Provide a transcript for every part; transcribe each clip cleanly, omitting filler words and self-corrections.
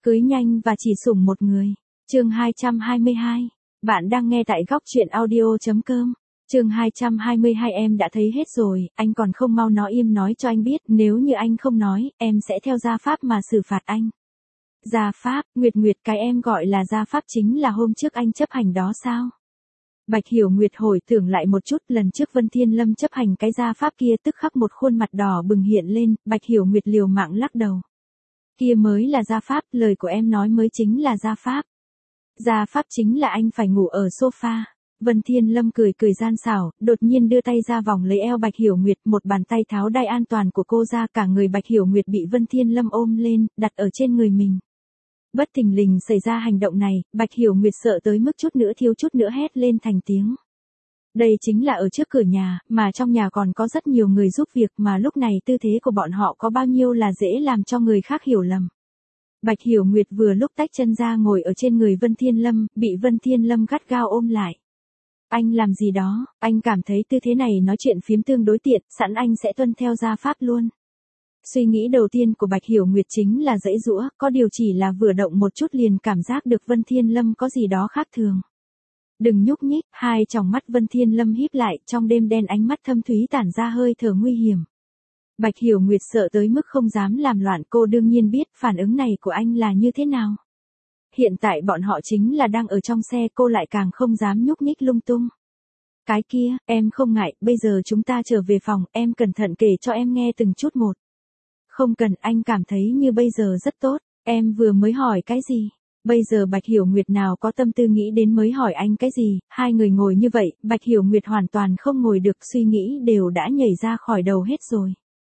Cưới nhanh và chỉ sủng một người. Chương 222. Bạn đang nghe tại góc truyện audio.com. Chương 222 em đã thấy hết rồi, anh còn không mau nói im nói cho anh biết, nếu như anh không nói, em sẽ theo gia pháp mà xử phạt anh. Gia pháp, Nguyệt cái em gọi là gia pháp chính là hôm trước anh chấp hành đó sao? Bạch Hiểu Nguyệt hồi tưởng lại một chút, lần trước Vân Thiên Lâm chấp hành cái gia pháp kia tức khắc một khuôn mặt đỏ bừng hiện lên, Bạch Hiểu Nguyệt liều mạng lắc đầu. Kia mới là gia pháp, lời của em nói mới chính là gia pháp. Gia pháp chính là anh phải ngủ ở sofa. Vân Thiên Lâm cười gian xảo, đột nhiên đưa tay ra vòng lấy eo Bạch Hiểu Nguyệt, một bàn tay tháo đai an toàn của cô ra, cả người Bạch Hiểu Nguyệt bị Vân Thiên Lâm ôm lên, đặt ở trên người mình. Bất thình lình xảy ra hành động này, Bạch Hiểu Nguyệt sợ tới mức chút nữa thiếu chút nữa hét lên thành tiếng. Đây chính là ở trước cửa nhà, mà trong nhà còn có rất nhiều người giúp việc, mà lúc này tư thế của bọn họ có bao nhiêu là dễ làm cho người khác hiểu lầm. Bạch Hiểu Nguyệt vừa lúc tách chân ra ngồi ở trên người Vân Thiên Lâm, bị Vân Thiên Lâm gắt gao ôm lại. Anh làm gì đó, anh cảm thấy tư thế này nói chuyện phiếm tương đối tiện, sẵn anh sẽ tuân theo gia pháp luôn. Suy nghĩ đầu tiên của Bạch Hiểu Nguyệt chính là giãy giũa, có điều chỉ là vừa động một chút liền cảm giác được Vân Thiên Lâm có gì đó khác thường. Đừng nhúc nhích, hai tròng mắt Vân Thiên Lâm híp lại, trong đêm đen ánh mắt thâm thúy tản ra hơi thở nguy hiểm. Bạch Hiểu Nguyệt sợ tới mức không dám làm loạn, cô đương nhiên biết phản ứng này của anh là như thế nào. Hiện tại bọn họ chính là đang ở trong xe, cô lại càng không dám nhúc nhích lung tung. Cái kia, em không ngại, bây giờ chúng ta trở về phòng, em cẩn thận kể cho em nghe từng chút một. Không cần, anh cảm thấy như bây giờ rất tốt, em vừa mới hỏi cái gì? Bây giờ Bạch Hiểu Nguyệt nào có tâm tư nghĩ đến mới hỏi anh cái gì, hai người ngồi như vậy, Bạch Hiểu Nguyệt hoàn toàn không ngồi được, suy nghĩ đều đã nhảy ra khỏi đầu hết rồi.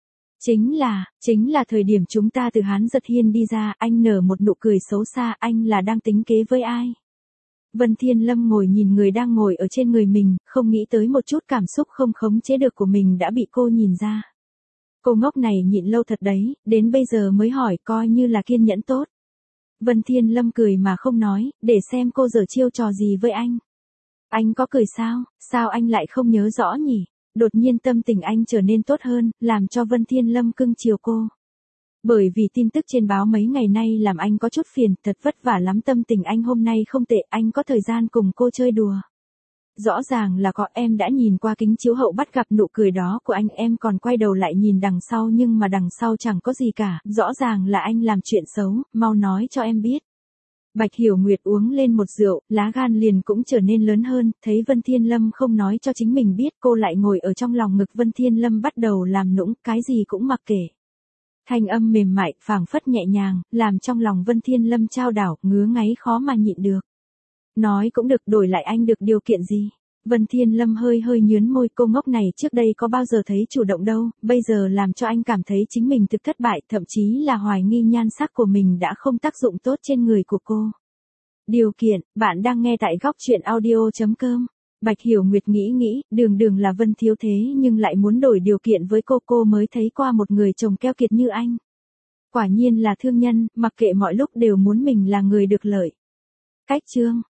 Chính là thời điểm chúng ta từ Hán Giật Hiên đi ra, anh nở một nụ cười xấu xa, anh là đang tính kế với ai? Vân Thiên Lâm ngồi nhìn người đang ngồi ở trên người mình, không nghĩ tới một chút cảm xúc không khống chế được của mình đã bị cô nhìn ra. Cô ngốc này nhịn lâu thật đấy, đến bây giờ mới hỏi, coi như là kiên nhẫn tốt. Vân Thiên Lâm cười mà không nói, để xem cô giở chiêu trò gì với anh. Anh có cười sao anh lại không nhớ rõ nhỉ? Đột nhiên tâm tình anh trở nên tốt hơn, làm cho Vân Thiên Lâm cưng chiều cô. Bởi vì tin tức trên báo mấy ngày nay làm anh có chút phiền, thật vất vả lắm, tâm tình anh hôm nay không tệ, anh có thời gian cùng cô chơi đùa. Rõ ràng là có, em đã nhìn qua kính chiếu hậu bắt gặp nụ cười đó của anh, em còn quay đầu lại nhìn đằng sau nhưng mà đằng sau chẳng có gì cả, rõ ràng là anh làm chuyện xấu, mau nói cho em biết. Bạch Hiểu Nguyệt uống lên một rượu, lá gan liền cũng trở nên lớn hơn, thấy Vân Thiên Lâm không nói cho chính mình biết, cô lại ngồi ở trong lòng ngực Vân Thiên Lâm bắt đầu làm nũng, cái gì cũng mặc kệ. Thanh âm mềm mại, phảng phất nhẹ nhàng, làm trong lòng Vân Thiên Lâm chao đảo, ngứa ngáy khó mà nhịn được. Nói cũng được, đổi lại anh được điều kiện gì? Vân Thiên Lâm hơi nhướn môi, cô ngốc này trước đây có bao giờ thấy chủ động đâu, bây giờ làm cho anh cảm thấy chính mình thực thất bại, thậm chí là hoài nghi nhan sắc của mình đã không tác dụng tốt trên người của cô. Điều kiện, bạn đang nghe tại góc truyện audio.com. Bạch Hiểu Nguyệt nghĩ, đường là Vân thiếu thế nhưng lại muốn đổi điều kiện với cô mới thấy qua một người chồng keo kiệt như anh. Quả nhiên là thương nhân, mặc kệ mọi lúc đều muốn mình là người được lợi. Cách chương